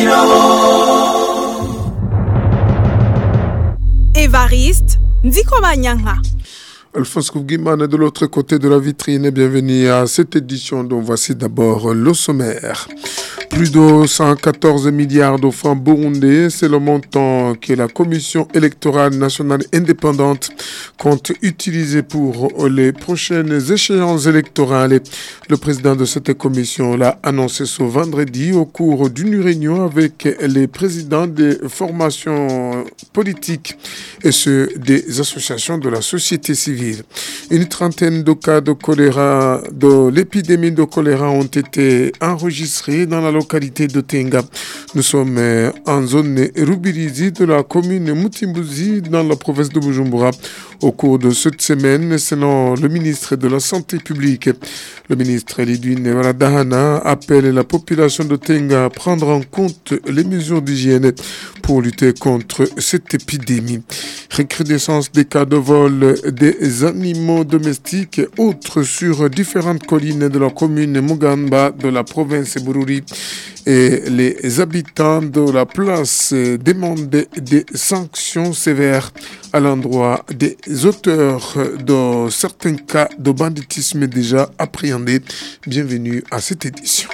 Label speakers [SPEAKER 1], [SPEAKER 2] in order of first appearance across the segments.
[SPEAKER 1] Évariste Ndikomanyanga.
[SPEAKER 2] Alphonse Kougimane est de l'autre côté de la vitrine et bienvenue à cette édition dont voici d'abord le sommaire. Plus de 114 milliards de francs burundais, c'est le montant que la Commission électorale nationale indépendante compte utiliser pour les prochaines échéances électorales. Le président de cette commission l'a annoncé ce vendredi au cours d'une réunion avec les présidents des formations politiques et ceux des associations de la société civile. Une trentaine de cas de choléra, de l'épidémie de choléra ont été enregistrés dans la localité de Tenga. Nous sommes en zone Rubirizi de la commune Mutimbuzi dans la province de Bujumbura. Au cours de cette semaine, selon le ministre de la Santé publique, le ministre Lidwine Varadahana appelle la population de Tenga à prendre en compte les mesures d'hygiène pour lutter contre cette épidémie. Recrudescence des cas de vol des animaux domestiques autres sur différentes collines de la commune Mugamba de la province Bururi. Et les habitants de la place demandent des sanctions sévères à l'endroit des auteurs de certains cas de banditisme déjà appréhendés. Bienvenue à cette édition.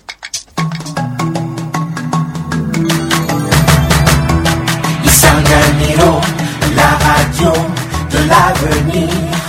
[SPEAKER 3] Isanganiro, la radio de l'avenir.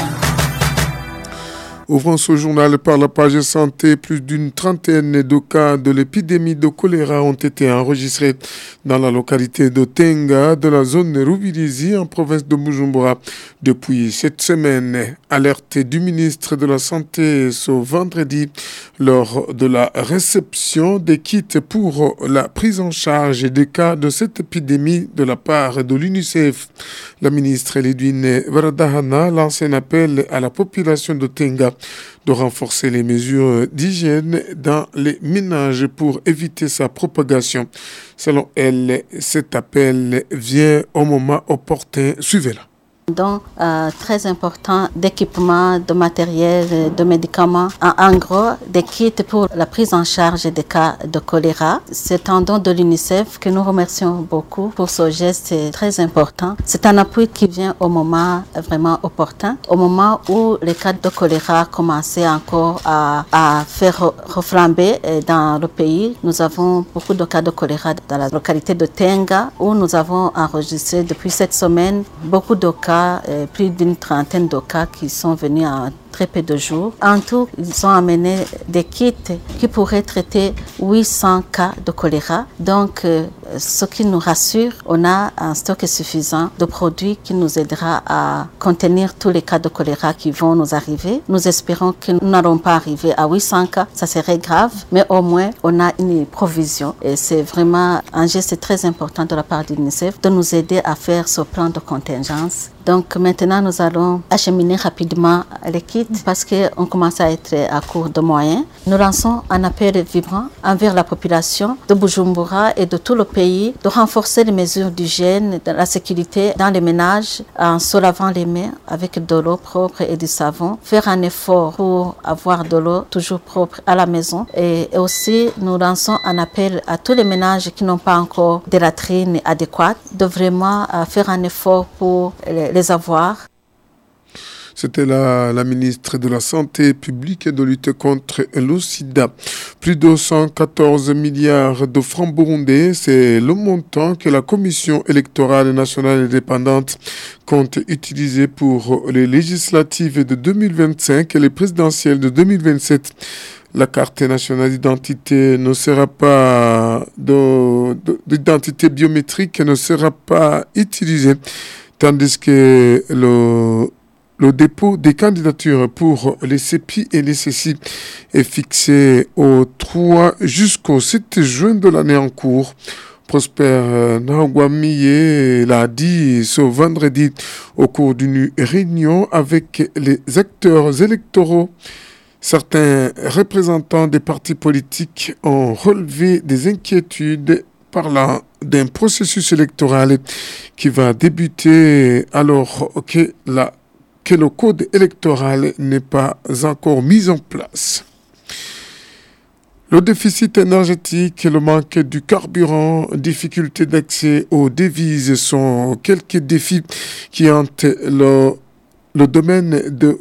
[SPEAKER 2] Ouvrons ce journal par la page santé, plus d'une trentaine de cas de l'épidémie de choléra ont été enregistrés dans la localité de Tenga, de la zone Rubirizi, en province de Bujumbura. Depuis cette semaine, alerte du ministre de la Santé ce vendredi lors de la réception des kits pour la prise en charge des cas de cette épidémie de la part de l'UNICEF. La ministre Lidwine Varadahana lance un appel à la population de Tenga de renforcer les mesures d'hygiène dans les ménages pour éviter sa propagation. Selon elle, cet appel vient au moment opportun. Suivez-la.
[SPEAKER 4] Donc, très important d'équipements, de matériel, de médicaments. En gros, des kits pour la prise en charge des cas de choléra. C'est un don de l'UNICEF que nous remercions beaucoup pour ce geste très important. C'est un appui qui vient au moment vraiment opportun, au moment où les cas de choléra commençaient encore à faire reflamber dans le pays. Nous avons beaucoup de cas de choléra dans la localité de Tenga, où nous avons enregistré depuis cette semaine beaucoup de cas, plus d'une trentaine de cas qui sont venus en très peu de jours. En tout, ils ont amené des kits qui pourraient traiter 800 cas de choléra. Donc, ce qui nous rassure, on a un stock suffisant de produits qui nous aidera à contenir tous les cas de choléra qui vont nous arriver. Nous espérons que nous n'allons pas arriver à 800 cas, ça serait grave, mais au moins, on a une provision. Et c'est vraiment un geste très important de la part de l'UNICEF de nous aider à faire ce plan de contingence. Donc maintenant, nous allons acheminer rapidement les kits parce qu'on commence à être à court de moyens. Nous lançons un appel vibrant envers la population de Bujumbura et de tout le pays de renforcer les mesures d'hygiène, de la sécurité dans les ménages en se lavant les mains avec de l'eau propre et du savon. Faire un effort pour avoir de l'eau toujours propre à la maison. Et aussi, nous lançons un appel à tous les ménages qui n'ont pas encore de latrines adéquates de vraiment faire un effort pour les avoir.
[SPEAKER 2] C'était la ministre de la Santé publique et de lutte contre le sida. Plus de 114 milliards de francs burundais, c'est le montant que la Commission électorale nationale indépendante compte utiliser pour les législatives de 2025 et les présidentielles de 2027. La carte nationale d'identité ne sera pas d'identité biométrique ne sera pas utilisée, tandis que le dépôt des candidatures pour les CEPI et les CECI est fixé au 3 jusqu'au 7 juin de l'année en cours. Prosper Nahogwamiye l'a dit ce vendredi au cours d'une réunion avec les acteurs électoraux. Certains représentants des partis politiques ont relevé des inquiétudes parlant d'un processus électoral qui va débuter alors que le code électoral n'est pas encore mis en place. Le déficit énergétique, le manque du carburant, difficulté d'accès aux devises sont quelques défis qui hantent le domaine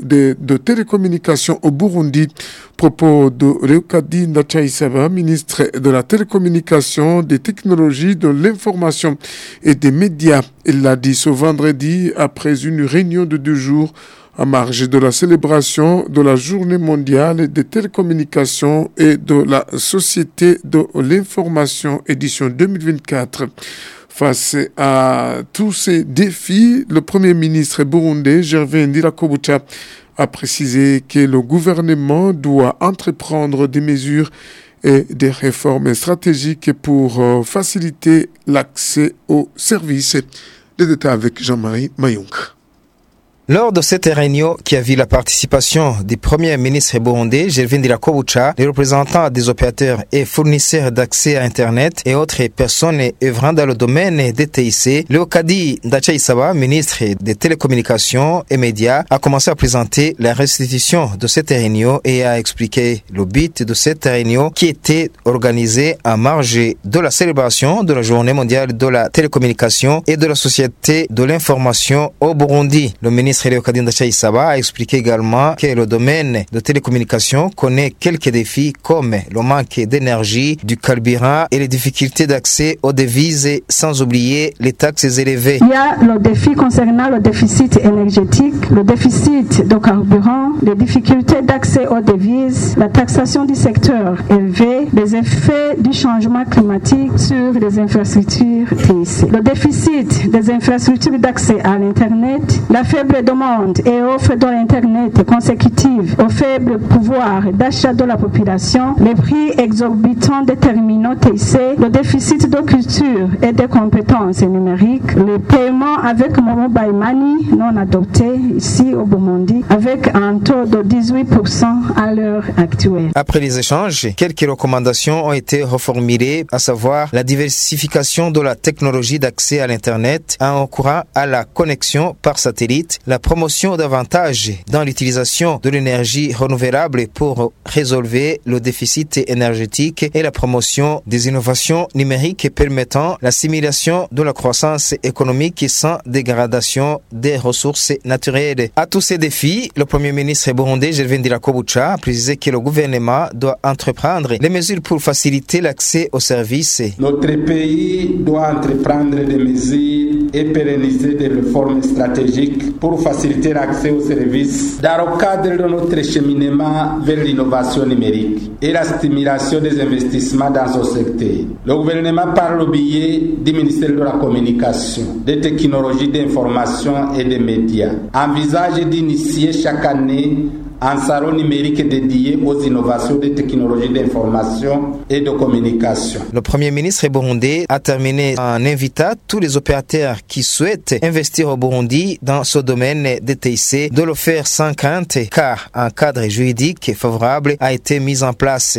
[SPEAKER 2] de télécommunications au Burundi. Propos de Leokadi Ndachaisaba, ministre de la télécommunication, des technologies, de l'information et des médias. Il l'a dit ce vendredi après une réunion de 2 jours à marge de la célébration de la Journée mondiale des télécommunications et de la Société de l'information édition 2024. Face à tous ces défis, le Premier ministre burundais, Gervais Ndirakobucha, a précisé que le gouvernement doit entreprendre des mesures et des réformes stratégiques pour faciliter l'accès aux services. Des détails avec Jean-Marie Mayong.
[SPEAKER 5] Lors de cette réunion qui a vu la participation du Premier ministre burundais, Gervais Ndirakobucha, les représentants des opérateurs et fournisseurs d'accès à Internet et autres personnes œuvrant dans le domaine des TIC, Leokadi Ndachaisaba, ministre des télécommunications et médias, a commencé à présenter la restitution de cette réunion et a expliqué le but de cette réunion qui était organisée en marge de la célébration de la Journée mondiale de la télécommunication et de la Société de l'information au Burundi. Le ministre Leokadi Ndachaisaba a expliqué également que le domaine de télécommunications connaît quelques défis comme le manque d'énergie, du carburant et les difficultés d'accès aux devises, sans oublier les taxes élevées.
[SPEAKER 6] Il y a le défi concernant le déficit énergétique, le déficit de carburant, les difficultés d'accès aux devises, la taxation du secteur élevé, les effets du changement climatique sur les infrastructures TIC, le déficit des infrastructures d'accès à l'Internet, la faible demande et offre de l'Internet consécutive au faible pouvoir d'achat de la population, les prix exorbitants des terminaux TIC, le déficit de culture et de compétences numériques, le paiement avec mobile money non adopté ici au Burundi avec un taux de 18% à l'heure actuelle.
[SPEAKER 5] Après les échanges, quelques recommandations ont été reformulées, à savoir la diversification de la technologie d'accès à l'Internet en recourant à la connexion par satellite, la promotion d'avantages dans l'utilisation de l'énergie renouvelable pour résolver le déficit énergétique et la promotion des innovations numériques permettant l'assimilation de la croissance économique sans dégradation des ressources naturelles. À tous ces défis, le Premier ministre burundais Gervais Ndirakobucha a précisé que le gouvernement doit entreprendre les mesures pour faciliter l'accès aux services.
[SPEAKER 7] Notre pays doit entreprendre des mesures et pérenniser des réformes stratégiques pour faciliter l'accès aux services dans le cadre de notre cheminement vers l'innovation numérique et la stimulation des investissements dans ce secteur. Le gouvernement, par le biais du ministère de la Communication, des technologies d'information et des médias, envisage d'initier chaque année un salon numérique dédié aux innovations des technologies d'information et de communication.
[SPEAKER 5] Le Premier ministre burundais a terminé en invitant tous les opérateurs qui souhaitent investir au Burundi dans ce domaine des TIC de le faire sans crainte car un cadre juridique favorable a été mis en place.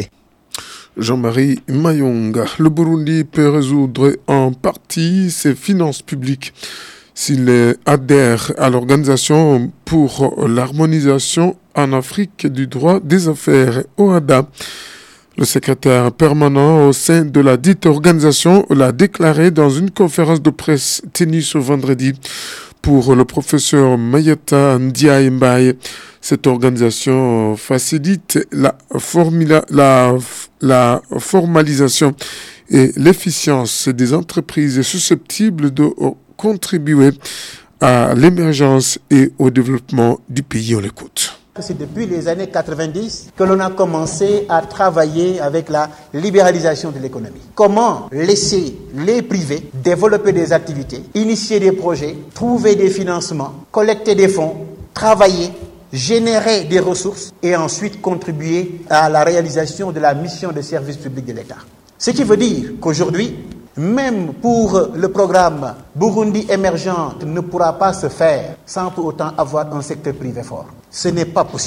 [SPEAKER 2] Jean-Marie Mayonga, le Burundi peut résoudre en partie ses finances publiques s'il adhère à l'Organisation pour l'harmonisation en Afrique du droit des affaires, OHADA. Le secrétaire permanent au sein de la dite organisation l'a déclaré dans une conférence de presse tenue ce vendredi. Pour le professeur Mayata Ndiaye Mbaye, cette organisation facilite la formalisation et l'efficience des entreprises susceptibles de contribuer à l'émergence et au développement du pays. On l'écoute.
[SPEAKER 8] C'est depuis les années 90 que l'on a commencé à travailler avec la libéralisation de l'économie. Comment laisser les privés développer des activités, initier des projets, trouver des financements, collecter des fonds, travailler, générer des ressources et ensuite contribuer à la réalisation de la mission de service public de l'État. Ce qui veut dire qu'aujourd'hui, même pour le programme Burundi émergent ne pourra pas se faire sans pour autant avoir un secteur privé fort. Ce n'est pas possible.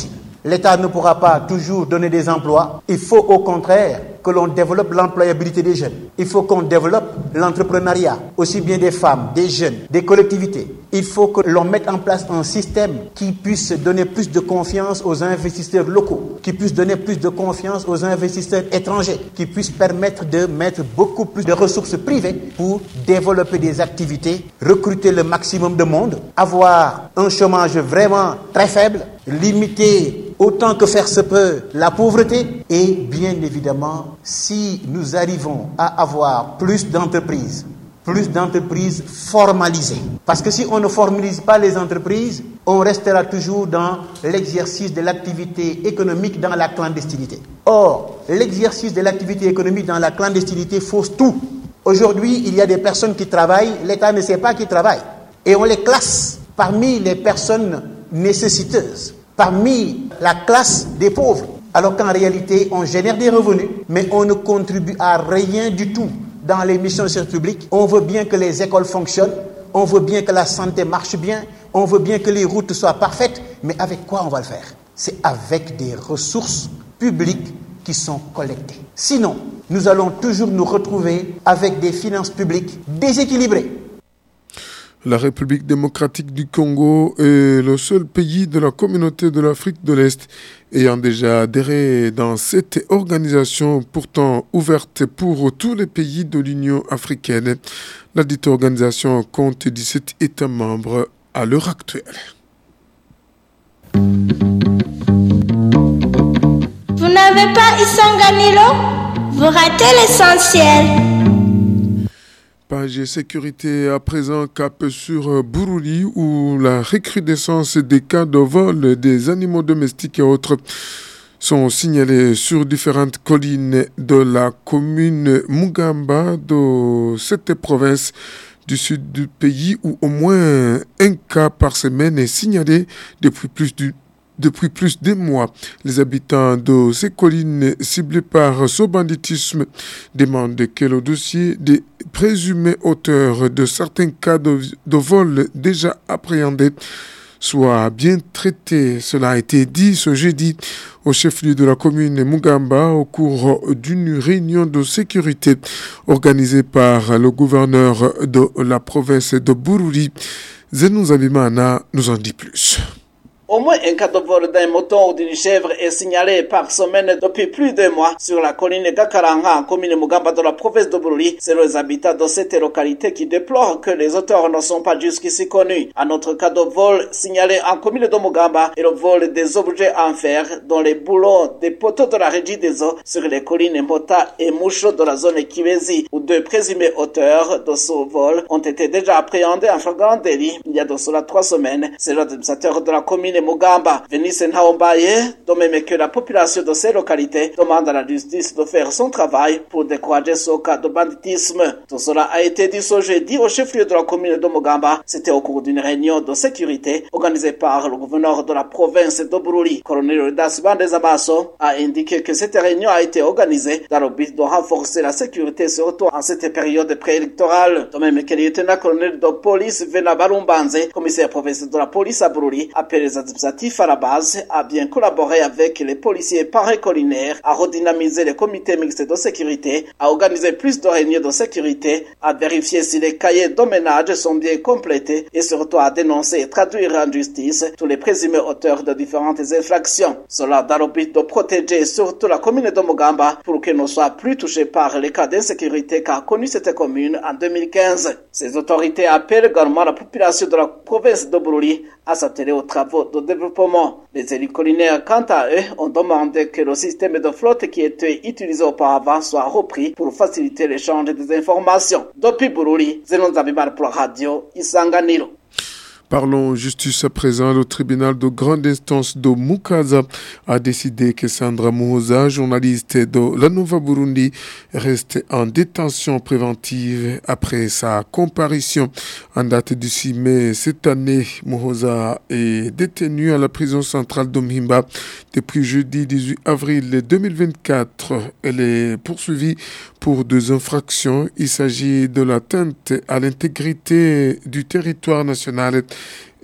[SPEAKER 8] L'État ne pourra pas toujours donner des emplois. Il faut au contraire que l'on développe l'employabilité des jeunes. Il faut qu'on développe l'entrepreneuriat, aussi bien des femmes, des jeunes, des collectivités. Il faut que l'on mette en place un système qui puisse donner plus de confiance aux investisseurs locaux, qui puisse donner plus de confiance aux investisseurs étrangers, qui puisse permettre de mettre beaucoup plus de ressources privées pour développer des activités, recruter le maximum de monde, avoir un chômage vraiment très faible, limiter autant que faire se peut la pauvreté et bien évidemment, si nous arrivons à avoir plus d'entreprises formalisées. Parce que si on ne formalise pas les entreprises, on restera toujours dans l'exercice de l'activité économique dans la clandestinité. Or, l'exercice de l'activité économique dans la clandestinité fausse tout. Aujourd'hui, il y a des personnes qui travaillent, l'État ne sait pas qui travaillent. Et on les classe parmi les personnes nécessiteuses, parmi la classe des pauvres. Alors qu'en réalité, on génère des revenus, mais on ne contribue à rien du tout dans les missions de service public. On veut bien que les écoles fonctionnent, on veut bien que la santé marche bien, on veut bien que les routes soient parfaites, mais avec quoi on va le faire? C'est avec des ressources publiques qui sont collectées. Sinon, nous allons toujours nous retrouver avec des finances publiques déséquilibrées.
[SPEAKER 2] La République démocratique du Congo est le seul pays de la communauté de l'Afrique de l'Est ayant déjà adhéré dans cette organisation pourtant ouverte pour tous les pays de l'Union africaine. La dite organisation compte 17 États membres à l'heure actuelle.
[SPEAKER 9] Vous n'avez pas Isanganilo? Vous ratez l'essentiel.
[SPEAKER 2] Page sécurité à présent, cap sur Bururi où la recrudescence des cas de vol des animaux domestiques et autres sont signalés sur différentes collines de la commune Mugamba de cette province du sud du pays où au moins un cas par semaine est signalé depuis plus d'un mois. Les habitants de ces collines ciblées par ce banditisme demandent que le dossier des présumés auteurs de certains cas de vol déjà appréhendés soit bien traité. Cela a été dit ce jeudi au chef-lieu de la commune Mugamba au cours d'une réunion de sécurité organisée par le gouverneur de la province de Bururi. Zenou Zabimana nous en dit plus.
[SPEAKER 10] Au moins un cas de vol d'un mouton ou d'une chèvre est signalé par semaine depuis plus de mois sur la colline Gakaranga, commune Mugamba de la province de Bururi. C'est les habitants de cette localité qui déplorent que les auteurs ne sont pas jusqu'ici connus. Un autre cas de vol signalé en commune de Mugamba est le vol des objets en fer dont les boulons des poteaux de la régie des eaux sur les collines Mota et Moucho de la zone Kivezi, où deux présumés auteurs de ce vol ont été déjà appréhendés en flagrant délit il y a de cela 3 semaines. C'est l'administrateur de la commune Mugamba, Venice Nhaombaye, de même que la population de ces localités demande à la justice de faire son travail pour décourager ce cas de banditisme. Tout cela a été dit ce jeudi au chef-lieu de la commune de Mugamba. C'était au cours d'une réunion de sécurité organisée par le gouverneur de la province de Bururi. Colonel Rudas Bandezabaso a indiqué que cette réunion a été organisée dans le but de renforcer la sécurité, surtout en cette période préélectorale. De même que le lieutenant-colonel de police Vena Barumbanze, commissaire provincial de la police à Bururi, appelle les administratifs à la base à bien collaborer avec les policiers paracollinaires, à redynamiser les comités mixtes de sécurité, à organiser plus de réunions de sécurité, à vérifier si les cahiers de ménage sont bien complétés et surtout à dénoncer et traduire en justice tous les présumés auteurs de différentes infractions. Cela dans le but de protéger surtout la commune de Mugamba pour qu'elle ne soit plus touchée par les cas d'insécurité qu'a connu cette commune en 2015. Ces autorités appellent également la population de la province de Bururi à s'atteler aux travaux de développement. Les élus collinaires, quant à eux, ont demandé que le système de flotte qui était utilisé auparavant soit repris pour faciliter l'échange des informations. Depuis Bururi, Zenon Zabibar pour la radio Isanganiro.
[SPEAKER 2] Parlons justice à présent. Le tribunal de grande instance de Mukaza a décidé que Sandra Muhoza, journaliste de La Nova Burundi, reste en détention préventive après sa comparution. En date du 6 mai cette année, Muhoza est détenue à la prison centrale de Mhimba depuis jeudi 18 avril 2024. Elle est poursuivie pour 2 infractions. Il s'agit de l'atteinte à l'intégrité du territoire national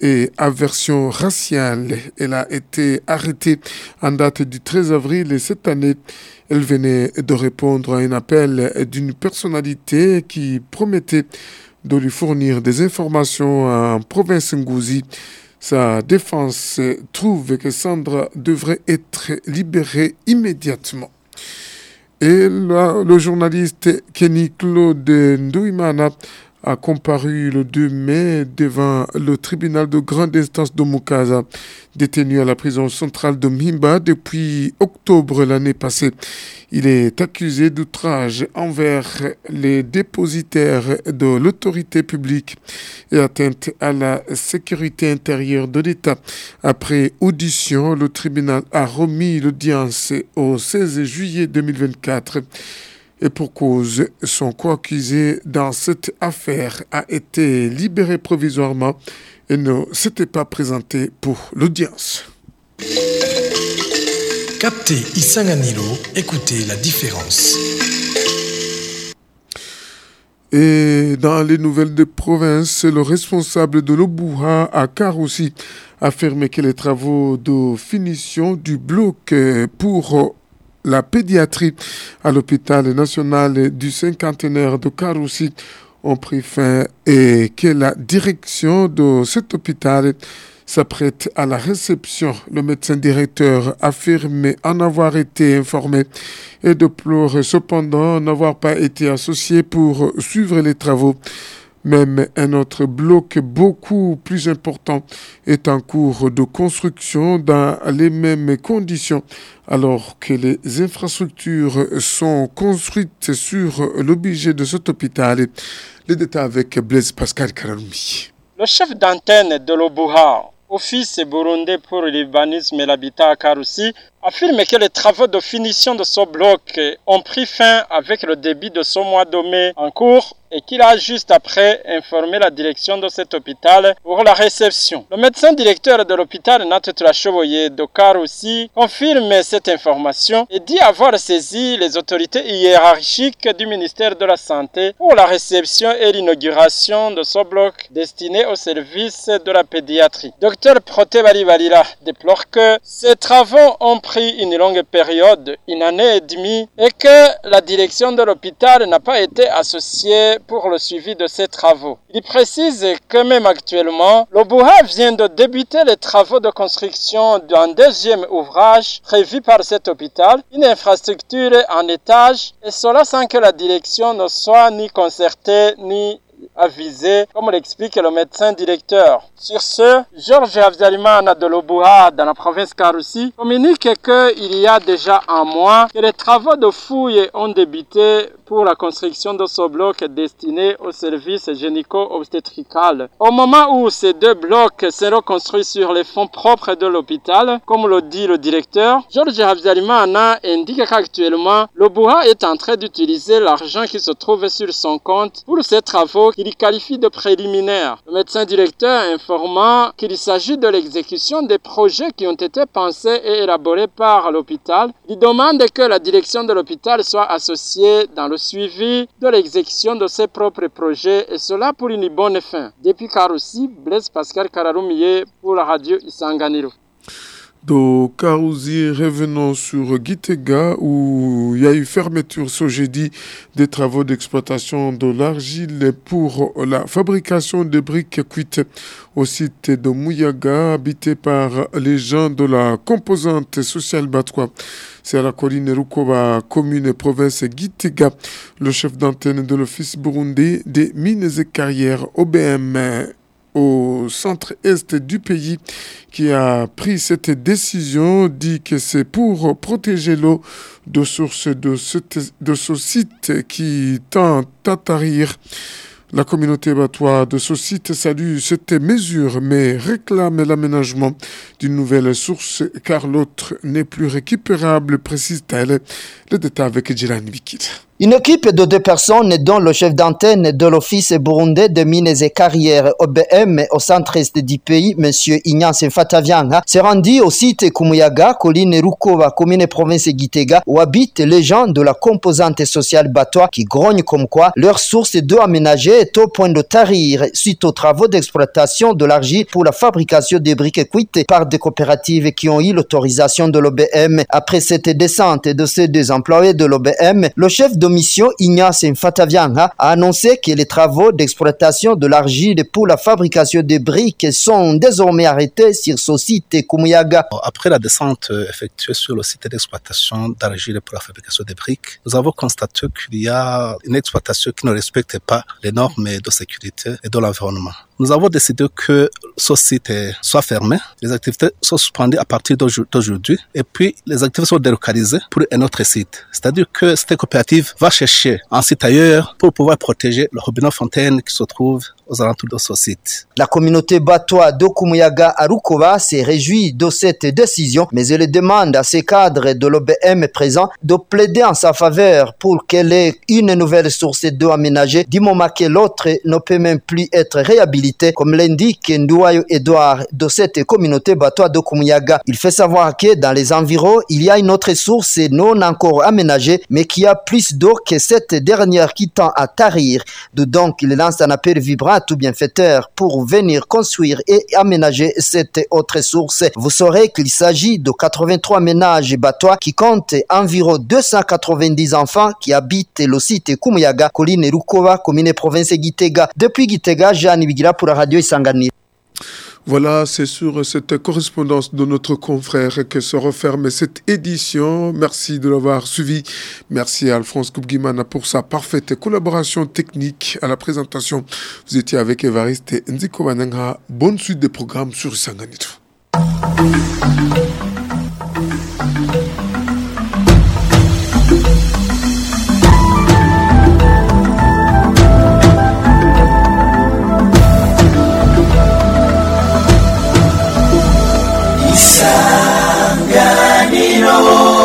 [SPEAKER 2] et aversion raciale. Elle a été arrêtée en date du 13 avril cette année. Elle venait de répondre à un appel d'une personnalité qui promettait de lui fournir des informations en province Ngouzi. Sa défense trouve que Sandra devrait être libérée immédiatement. Et là, le journaliste Kenny Claude Ndouimana a comparu le 2 mai devant le tribunal de grande instance de Mukaza, détenu à la prison centrale de Mhimba depuis octobre l'année passée. Il est accusé d'outrage envers les dépositaires de l'autorité publique et atteinte à la sécurité intérieure de l'État. Après audition, le tribunal a remis l'audience au 16 juillet 2024. Et pour cause, son co-accusé dans cette affaire a été libéré provisoirement et ne s'était pas présenté pour l'audience.
[SPEAKER 11] Captez Isanganilo, écoutez la différence.
[SPEAKER 2] Et dans les nouvelles de province, le responsable de l'Obouha à Karoussi a affirmé que les travaux de finition du bloc pour la pédiatrie à l'hôpital national du cinquantenaire de Karoussi ont pris fin et que la direction de cet hôpital s'apprête à la réception. Le médecin directeur affirme en avoir été informé et déplore cependant n'avoir pas été associé pour suivre les travaux. Même un autre bloc beaucoup plus important est en cours de construction dans les mêmes conditions, alors que les infrastructures sont construites sur le budget de cet hôpital. Les détails avec Blaise Pascal Karaloumi.
[SPEAKER 12] Le chef d'antenne de l'Obouha, Office burundais pour l'urbanisme et l'habitat à Karoussi, affirme que les travaux de finition de ce bloc ont pris fin avec le début de ce mois de mai en cours et qu'il a juste après informé la direction de cet hôpital pour la réception. Le médecin directeur de l'hôpital Nat Trashoboye de Karoussi confirme cette information et dit avoir saisi les autorités hiérarchiques du ministère de la Santé pour la réception et l'inauguration de ce bloc destiné au service de la pédiatrie. Dr Proté Balibalila déplore que ces travaux ont pris une longue période, une année et demie, et que la direction de l'hôpital n'a pas été associée pour le suivi de ces travaux. Il précise que même actuellement, l'Obouha vient de débuter les travaux de construction d'un deuxième ouvrage prévu par cet hôpital, une infrastructure en étage, et cela sans que la direction ne soit ni concertée ni avisé, comme l'explique le médecin directeur. Sur ce, Georges Avzalimana de l'Obouha, dans la province Karoussi, communique qu'il y a déjà un mois que les travaux de fouille ont débuté pour la construction de ce bloc destiné au service gynéco-obstétrical. Au moment où ces deux blocs seront construits sur les fonds propres de l'hôpital, comme le dit le directeur, Georges Avzalimana indique qu'actuellement, l'Obouha est en train d'utiliser l'argent qui se trouve sur son compte pour ces travaux qu'il qualifie de préliminaires. Le médecin directeur informant qu'il s'agit de l'exécution des projets qui ont été pensés et élaborés par l'hôpital. Il demande que la direction de l'hôpital soit associée dans le suivi de l'exécution de ses propres projets et cela pour une bonne fin. Depuis Karoussi, Blaise Pascal Kararoumiye pour la radio Isanganiro.
[SPEAKER 2] De Karoussi, revenons sur Gitega où il y a eu fermeture ce jeudi des travaux d'exploitation de l'argile pour la fabrication de briques cuites au site de Mouyaga, habité par les gens de la composante sociale Batwa. C'est à la colline Rukoba, commune et province Gitega, le chef d'antenne de l'Office burundais des mines et carrières OBM au centre-est du pays qui a pris cette décision, dit que c'est pour protéger l'eau de source de ce site qui tend à tarir. La communauté batois de ce site salue cette mesure, mais réclame l'aménagement d'une nouvelle source car l'autre n'est plus récupérable, précise-t-elle. Le détail avec Djilani Bikit.
[SPEAKER 13] Une équipe de 2 personnes, dont le chef d'antenne de l'Office burundais de mines et carrières OBM au centre-est du pays, M. Ignace Mfatavianga, s'est rendu au site Kumuyaga, colline Rukova, commune et province Gitega, où habitent les gens de la composante sociale Batois qui grognent comme quoi leur source d'eau aménagée est au point de tarir suite aux travaux d'exploitation de l'argile pour la fabrication des briques cuites par des coopératives qui ont eu l'autorisation de l'OBM. Après cette descente de ces 2 employés de l'OBM, le chef de mission Ignace Mfatavianga a annoncé que les travaux d'exploitation de l'argile pour la fabrication des briques sont désormais arrêtés sur ce site Kumuyaga.
[SPEAKER 14] Après la descente effectuée sur le site d'exploitation d'argile pour la fabrication des briques, nous avons constaté qu'il y a une exploitation qui ne respecte pas les normes de sécurité et de l'environnement. Nous avons décidé que ce site soit fermé, les activités sont suspendues à partir d'aujourd'hui et puis les activités sont délocalisées pour un autre site. C'est-à-dire que cette coopérative va chercher un site ailleurs pour pouvoir protéger le robinet fontaine qui se trouve aux alentours de ce site.
[SPEAKER 13] La communauté batois de Kumuyaga à Rukova s'est réjouie de cette décision, mais elle demande à ses cadres de l'OBM présents de plaider en sa faveur pour qu'elle ait une nouvelle source d'eau aménagée du moment que l'autre ne peut même plus être réhabilité, comme l'indique Ndouayo Edouard de cette communauté batois de Kumuyaga. Il fait savoir que dans les environs, il y a une autre source non encore aménagée, mais qui a plus d'eau que cette dernière qui tend à tarir. Donc, il lance un appel vibrant à tout bienfaiteur pour venir construire et aménager cette autre source. Vous saurez qu'il s'agit de 83 ménages batois qui comptent environ 290 enfants qui habitent le site Kumuyaga, colline Rukova, commune et province Gitega. Depuis Gitega, Jean Ibigira pour la radio Isangani.
[SPEAKER 2] Voilà, c'est sur cette correspondance de notre confrère que se referme cette édition. Merci de l'avoir suivi. Merci à Alphonse Koubguimana pour sa parfaite collaboration technique à la présentation. Vous étiez avec Évariste et Nziko Bananga. Bonne suite des programmes sur Isanganito.
[SPEAKER 3] Isanganiro.